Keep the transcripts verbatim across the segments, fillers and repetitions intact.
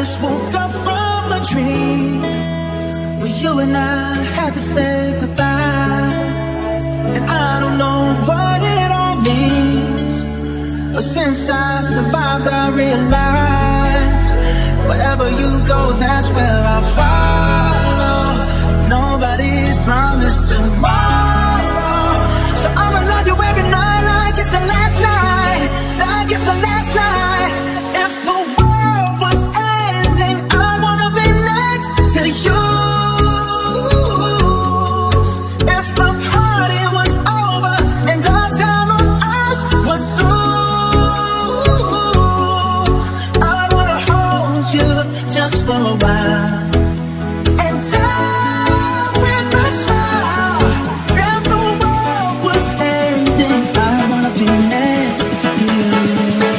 just woke up from a dream where you and I had to say goodbye. And I don't know what it all means, but since I survived I realized wherever you go, that's where I'll follow. Nobody's promised tomorrow, so I'ma love you every night like it's the last night, like it's the last night. If the world was ending, I wanna be next to you. If the party was over and our time on earth was through, I wanna hold you just for a while and die with a smile. If the world was ending, I wanna be next to you.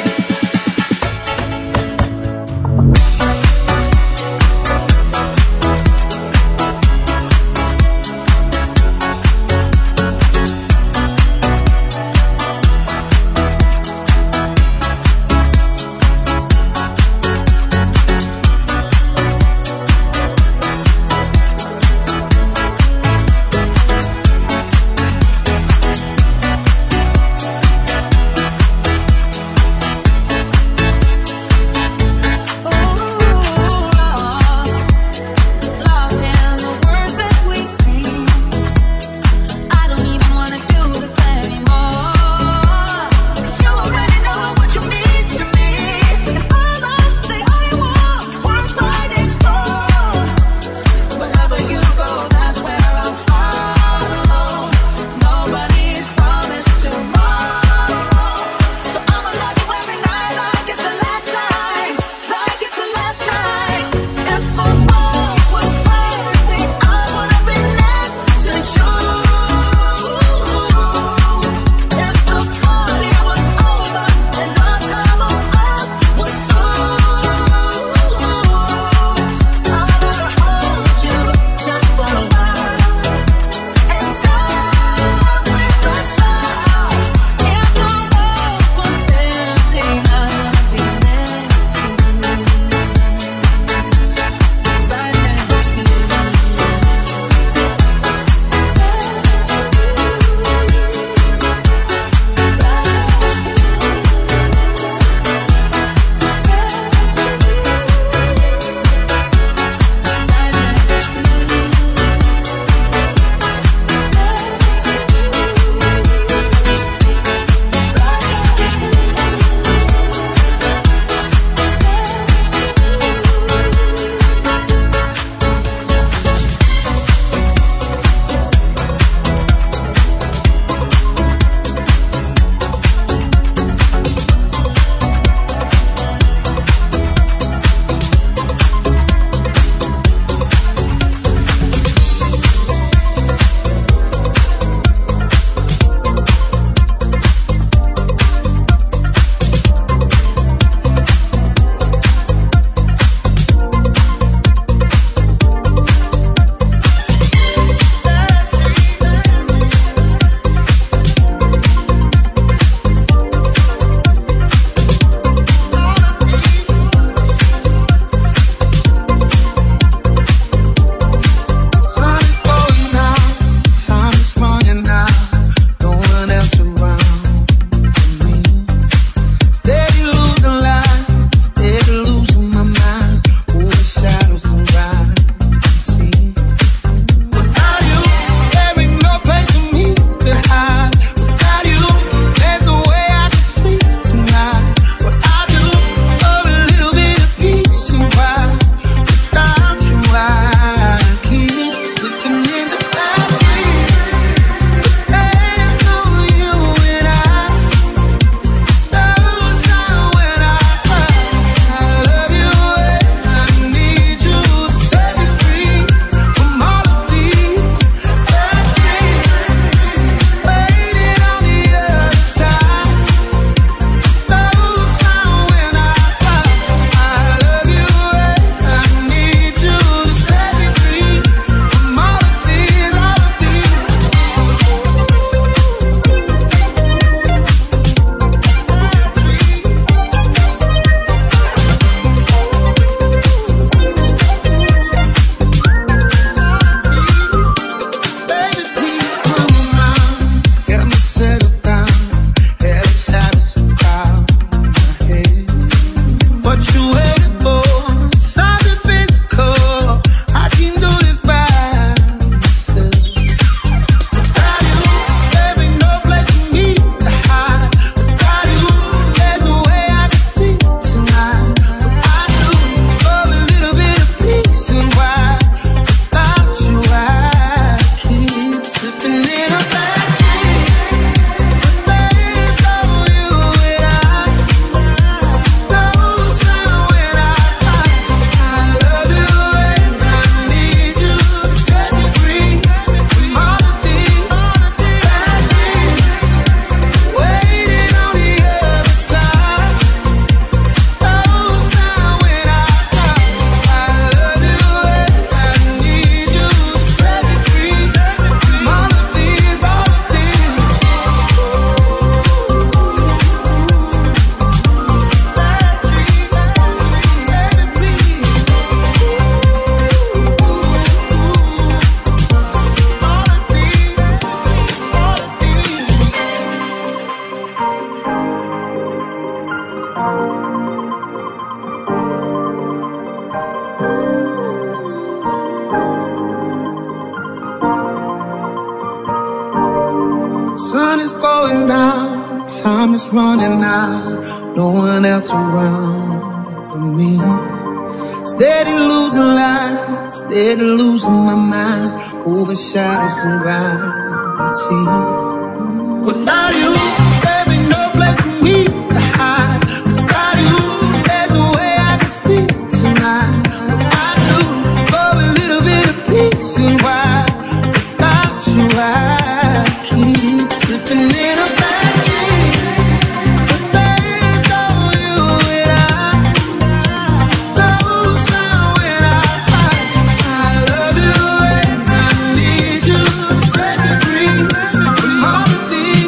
no one else around but me. Steady losing light, steady losing my mind, over shadows and gravity. Without you, there ain't no place for me to hide. Without you, there's no way I can see tonight. I do for a little bit of peace and why without you I keep slipping in a bad dream. But there's no you and I, no sound when I cry. I love you and I need you to set me free from all of these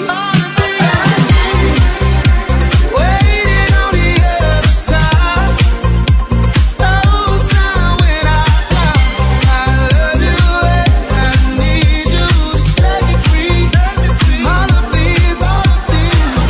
waiting on the other side. No sound when I cry. I love you and I need you to set me free from all of these, all of these.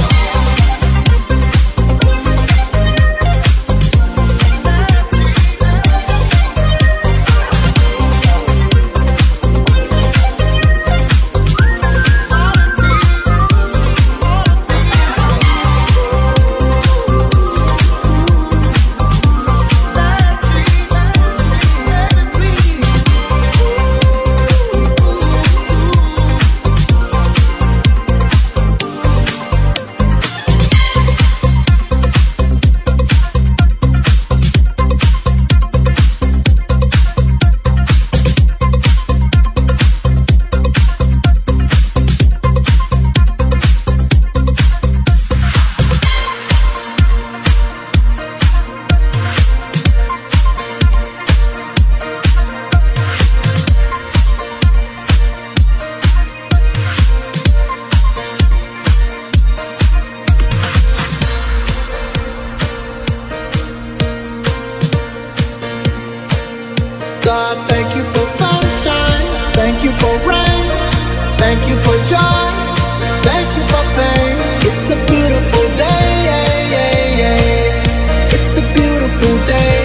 God, thank you for sunshine, thank you for rain, thank you for joy, thank you for pain. It's a beautiful day, yeah, yeah, yeah. It's a beautiful day,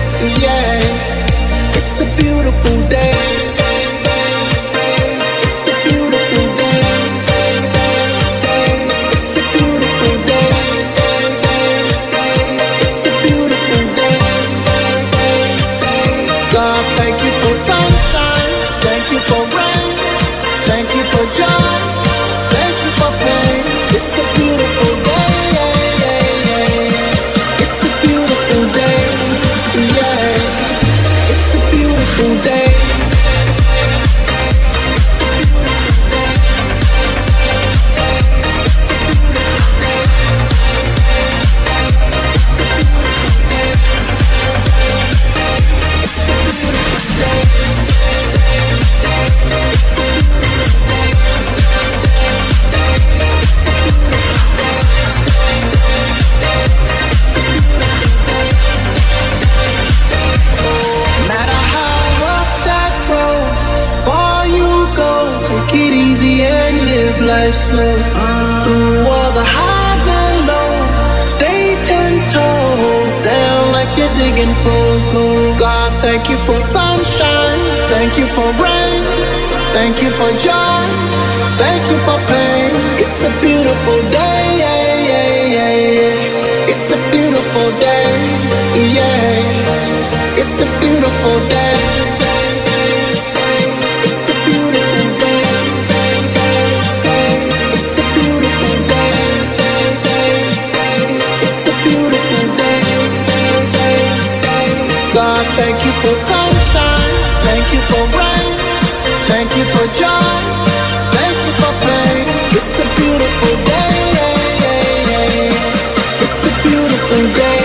yeah. It's a beautiful day. It's a beautiful day. It's a beautiful day. It's a beautiful day. God, thank you for sunshine, thank you for rain, thank you for joy, thank you for pain. It's a beautiful day, yeah, yeah, yeah. It's a beautiful day, yeah. It's a beautiful day. Matter how rough that road, far you go, take it easy and live life slow. Through all the highs and lows, stay ten toes down like you're digging for gold. God, thank you for sunshine, thank you for rain, thank you for joy, thank you for pain. It's a beautiful day, yeah, yeah, yeah, yeah. It's a beautiful day, yeah. It's a beautiful day. It's a beautiful day. It's a beautiful day. It's a beautiful day. God, thank you for sunshine, thank you for rain, thank you for joy, thank you for pain. It's a beautiful day, yeah, yeah, yeah. It's a beautiful day,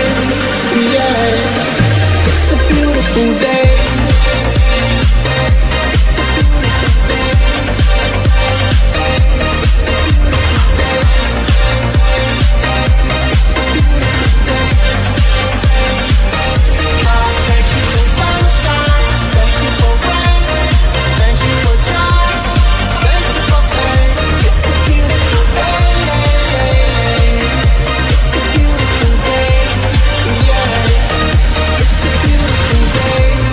yeah. It's a beautiful day. Thank you for sunshine, thank you for rain, thank you for joy, thank you for pain. It's a beautiful day, yeah, yeah, yeah. It's a beautiful day, yeah. It's a beautiful day.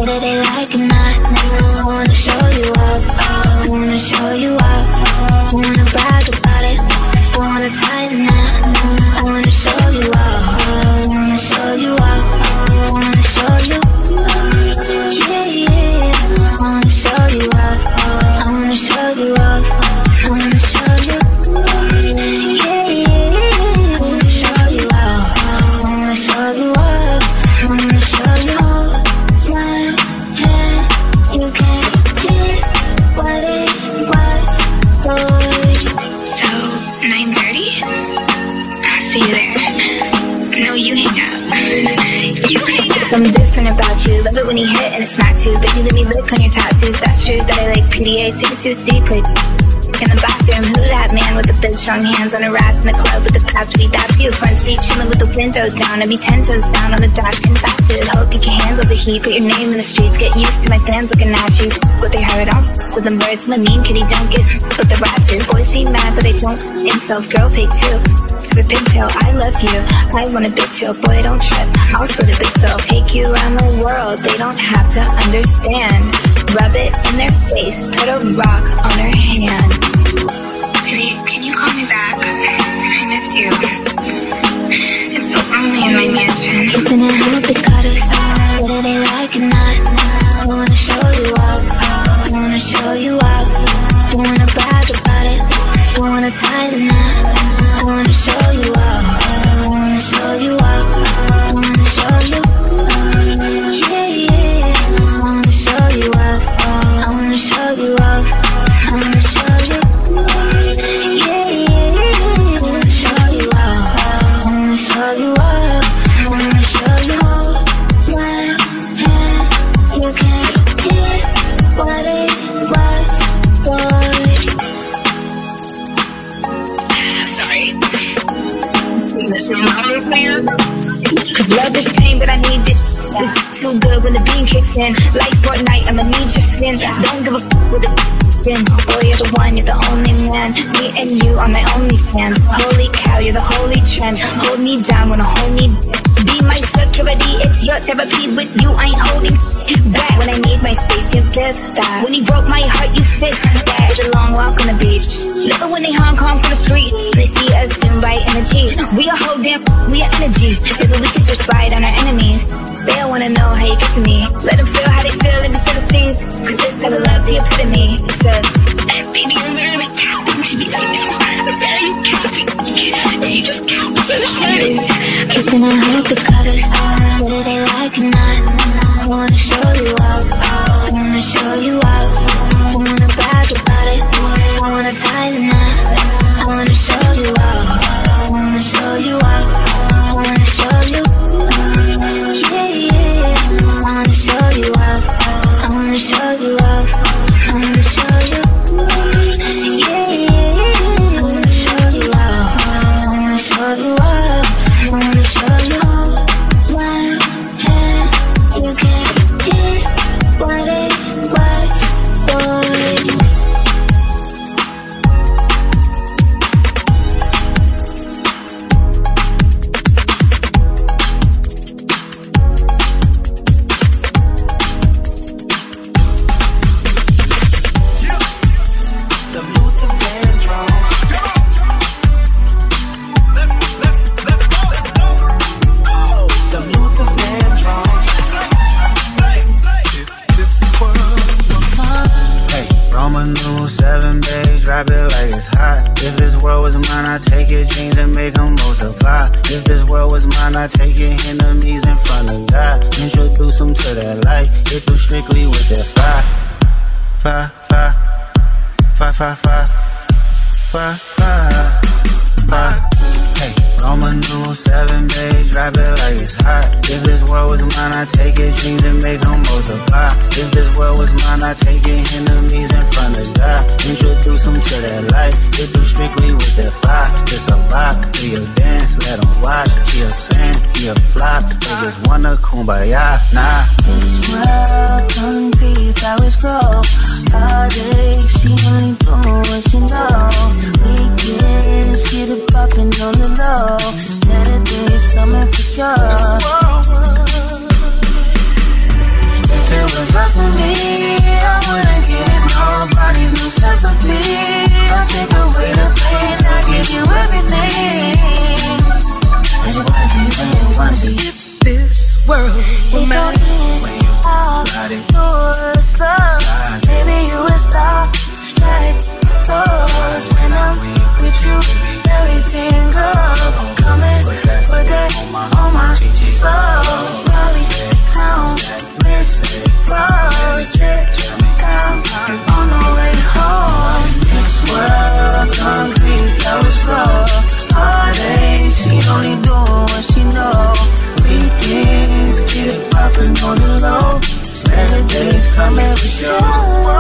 whether they like it or not. I wanna show you up, I wanna show you up, I wanna brag about it, I wanna tie the knot. I wanna show you up, I wanna show you up, I wanna show you. Yeah, yeah, I wanna show you up, I wanna show you up, I wanna show you. Yeah, yeah, I wanna show you up, I wanna show you up, I wanna show you. One hand, you can't get what it was, boy. So, nine thirty? I'll see you there. No, you hang up. You hang up. Something different about you. Love it when you hit and it's smack too. Baby, let me lick on your tattoos. That's true that I like P D A. Take it to a C, play in the bathroom. Who that man with the big strong hands on her ass in the club with the past beat? That's you. Front seat chilling with the window down. I be ten toes down on the dash, can fast food. Hope you can handle the heat. Put your name in the streets. Get used to my fans looking at you. What they heard on with them birds. My mean kitty don't get with the rats here. Boys be mad that I don't. Incels, girls hate too. To the pigtail, I love you. I want a big chill, boy, don't trip. I'll split a big bill. Take you around the world. They don't have to understand. Rub it in their face. Put a rock on her hand. Baby, can you call me back? I miss you. It's so lonely in my mansion. Kissing and hope it got us, whether they like it or not. I wanna show you up, I wanna show you up, I wanna brag about it, I wanna tie the knot. I wanna show you up, I wanna show you up, I wanna show you. Yeah, yeah, I wanna show you up, I wanna show you up, I wanna show you. Yeah, yeah, I wanna show you up, I wanna show you up, I wanna show you. One hand, you can't get what it was, boy. Sorry. Cause love is pain, but I need it. It's too good when the beam kicks in. Like Fortnite, I'ma need your skin. Don't give a f with the spin. Boy, you're the one, you're the only man. Me and you are my only fans. Holy cow, you're the holy trend. Hold me down, wanna hold me be my security, it's your therapy. With you, I ain't holding back. When I need my space, you give that. When you broke my heart, you fixed that. Did a long walk on the beach. Love it when they Hong Kong from the street. They see us soon by energy. We a whole damn, we are energy. Cause we could just ride on our enemies. They don't wanna know how you get to me. Let them feel how they feel in the Philistines. Cause this type of love's the epitome. Said, baby, you're literally counting to me right now. I'm very counting. You just count so hard. Kissing and hope it cut us, whether they like it or not. I wanna show you up, I wanna show you up, I wanna brag about it, I wanna tie the knot. I wanna show you up, I wanna show you up, I wanna show you. Yeah, yeah, I wanna show you up, I wanna show you up, I wanna show you. Yeah, yeah, I wanna show you up, I wanna show you up, I wanna show you. One hand, you can't get what it was, boy. Drop it like it's hot. If this world was mine, I'd take your dreams and make them multiply. If this world was mine, I'd take your enemies in front of God. Introduce them to that light. Hit through strictly with that fire. Fire, fire, fire, fire, fire, fire, fire, fire. Hey, Roman numeral seven, babe, drop it like it's hot. If this world was mine, I'd take your dreams and make them multiply. If this world was mine, I'd take your enemies in front of God. Introduce them to that life, get through strictly with that fire. It's a rock, do your dance, let them watch. He a fan, he a flop, they just wanna kumbaya, nah. This world, hungry flowers grow. Heartache, she only bloom what she know. Weekends, get it poppin' on the low. Saturdays coming for sure. If it was days coming for sure.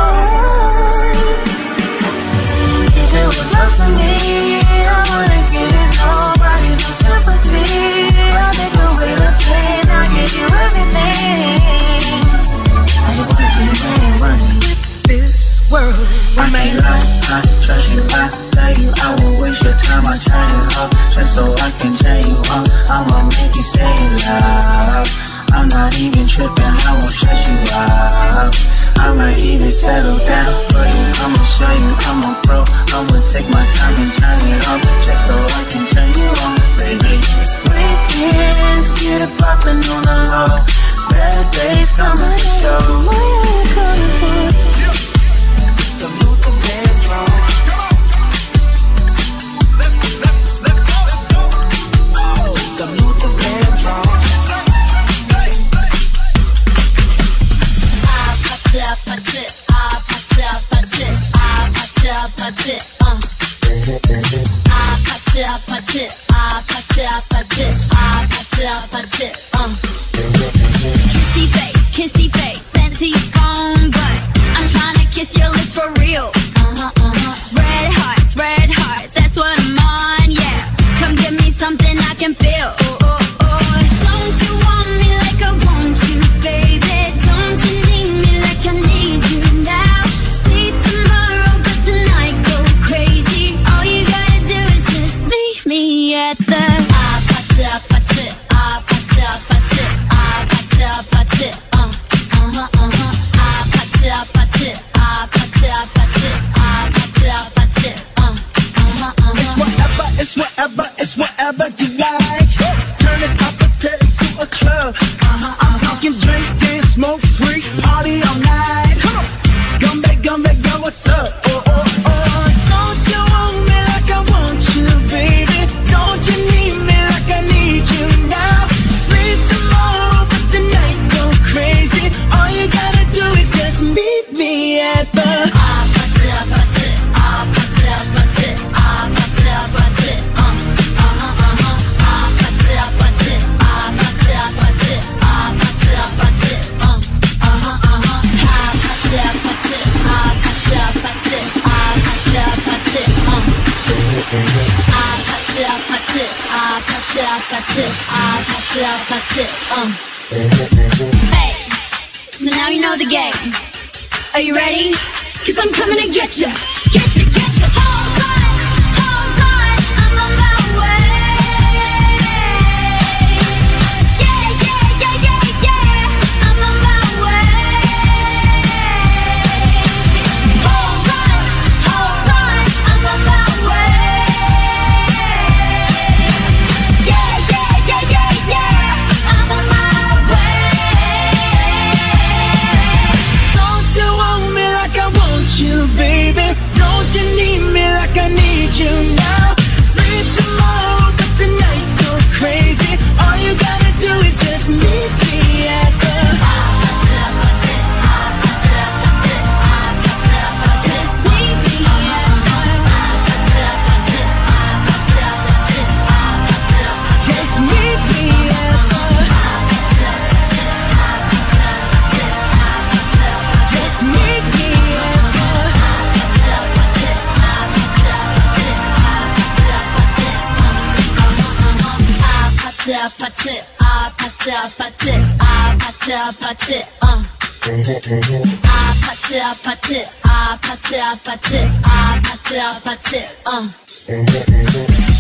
If it was up to me, I wouldn't give it nobody no sympathy. I'll take away the pain, I'll give you everything. I just wanna see you playing, wanna see you. This world I can't lie, I trust you, I love you. I will waste your time, I turn you up just so I can turn you up. I'ma make you say it loud. I'm not even tripping, I won't stress you out. I might even settle down for you. I'ma show you I'm a pro. I'ma take my time and turn it up just so I can turn you on, baby. Weekends get it poppin' on the low. Bad days coming for sure. Why are you coming for? Salute the bedroom. Salute the bedroom. I put up, put it, I put up, put it, I put up, put it, uh. I put up, put it, I put up, put it, I put up, put it, uh. Kissy face, kissy face, sent to your phone, but I'm trying to kiss your lips for real. Uh-huh, uh-huh. Red hearts, red hearts, that's what I'm on, yeah. Come give me something I can feel. Oh, oh, oh. Don't you want me like I want you, baby? Don't you need me like I need you now? See tomorrow, but tonight go crazy. All you gotta do is just meet me at the I put up, put it, I put up, put it, I put up, put it, uh, uh-huh, uh-huh. I put up, put it, I put up, put it, I put up, put it, uh, uh-huh, uh-huh. It's whatever, it's whatever, it's whatever you like. Turn this opposite into a club. Uh-huh, I'm talking drink, dance, smoke, freak, party all night. Come on, gumbe, gumbe, yo, what's up? Oh, oh, oh. Don't you want me like I want you, baby? Don't you need me like I need you now? Sleep tomorrow, but tonight go crazy. All you gotta do is just meet me at the I put it, put it, I put it, put it, I put it, put it, uh, uh-huh, uh-huh. I put it, put it, I put it, put it, I put it, put it, uh, uh-huh, uh-huh. I put it, put it, I put it, put it, I put it, put it, uh. I put it, put it, I put it, put it, I put it, put it, uh. Hey, so now you know the game. Are you ready? Cause I'm coming to get you, get you, get you. Hold on, hold on, I'm on my way. Yeah, yeah, yeah, yeah, yeah, I'm on my way. Hold on, hold on, I'm on my way. Yeah, yeah, yeah, yeah, yeah, I'm on my way. Don't you want me like I want you, baby? Don't you need me like I need you now? Sleep tomorrow, but tonight go crazy. All you gotta do is just meet me at the Just meet me at Just meet me at the Just meet me at the I put it, I put it, put it, I put it, put it, uh. I put it, put it, I put it, put it, I put it, put it, uh.